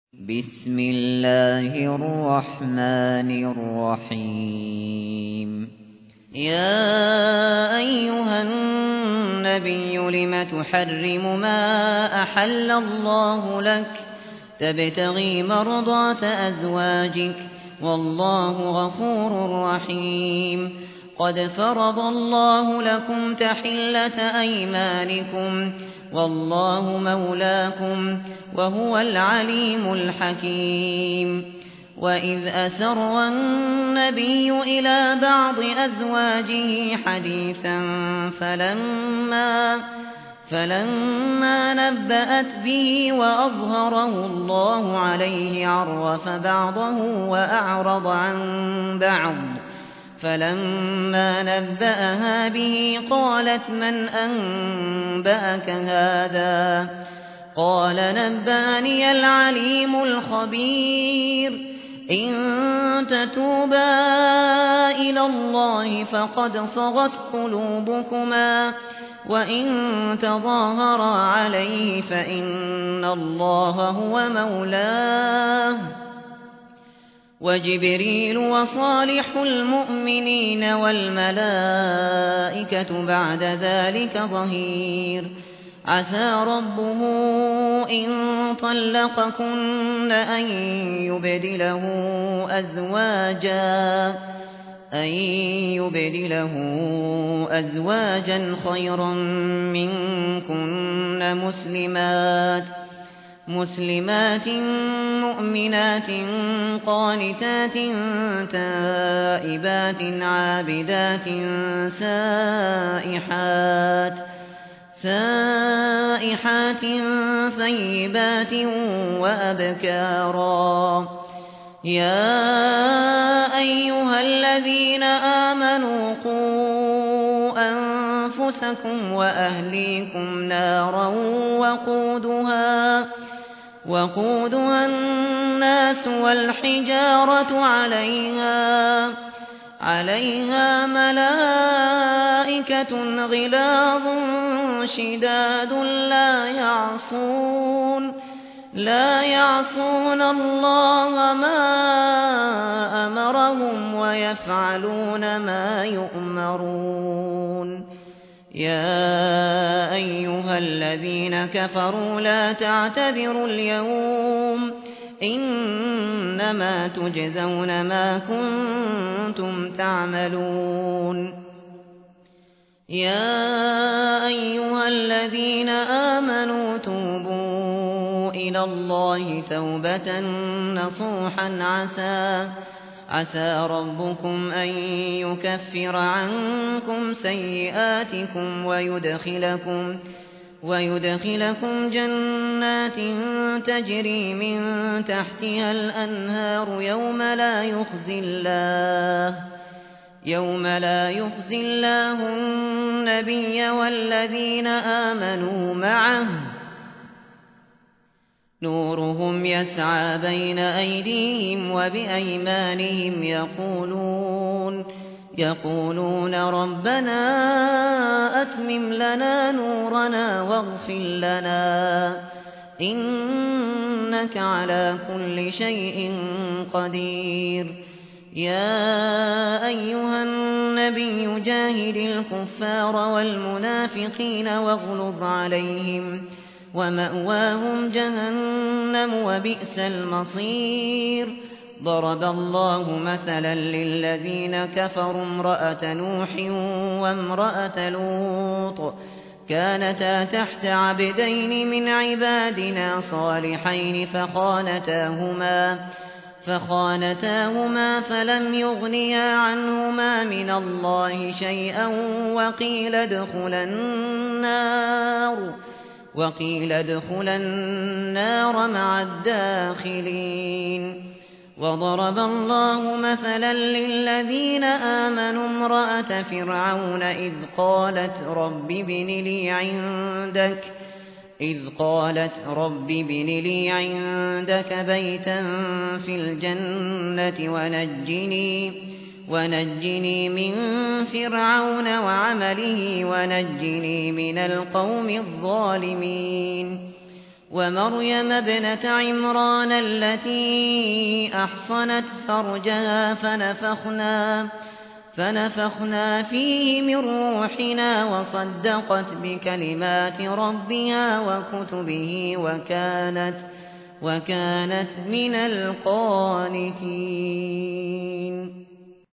بسم الله الرحمن الرحيم يا أيها النبي لم تحرم ما أحل الله لك تبتغي مرضات أزواجك والله غفور رحيم قد فرض الله لكم تحلة أيمانكم والله مولاكم وهو العليم الحكيم وإذ أسر النبي إلى بعض أزواجه حديثا فلما نبأت به وأظهره الله عليه عرف بعضه وأعرض عن بعض فلما نبأها به قالت من أنبأك هذا قال نبأني العليم الخبير إن تتوبا إلى الله فقد صغت قلوبكما وإن تظاهرا عليه فإن الله هو مولاه وجبريل وصالح المؤمنين والملائكة بعد ذلك ظهير عسى ربه إن طلقكن أن يبدله أزواجا خيرا منكن مسلمات مؤمنات قانتات تائبات عابدات سائحات ثيبات وأبكارا يا أيها الذين آمنوا قوا أنفسكم وأهليكم نارا وقودها الناس والحجارة عليها ملائكة غلاظ شداد لا يعصون الله ما أمرهم ويفعلون ما يؤمرون يا أيها الذين كفروا لا تعتذروا اليوم إنما تجزون ما كنتم تعملون يا أيها الذين آمنوا توبوا إلى الله توبة نصوحا عسى ربكم أن يكفر عنكم سيئاتكم ويدخلكم جنات تجري من تحتها الأنهار يوم لا يخزي الله النبي والذين آمنوا معه نورهم يسعى بين أيديهم وبأيمانهم يقولون ربنا أتمم لنا نورنا واغفر لنا إنك على كل شيء قدير يا أيها النبي جاهد الكفار والمنافقين واغلظ عليهم ومأواهم جهنم وبئس المصير ضرب الله مثلا للذين كفروا امرأة نوح وامرأة لوط كانتا تحت عبدين من عبادنا صالحين فخانتاهما فلم يغنيا عنهما من الله شيئا وقيل ادخلا النار مع الداخلين وضرب الله مثلا للذين آمنوا امرأة فرعون إذ قالت رب ابن لي عندك بيتا في الجنة ونجني من فرعون وعمله ونجني من القوم الظالمين ومريم ابنة عمران التي أحصنت فرجها فنفخنا فيه من روحنا وصدقت بكلمات ربها وكتبه وكانت من القانتين.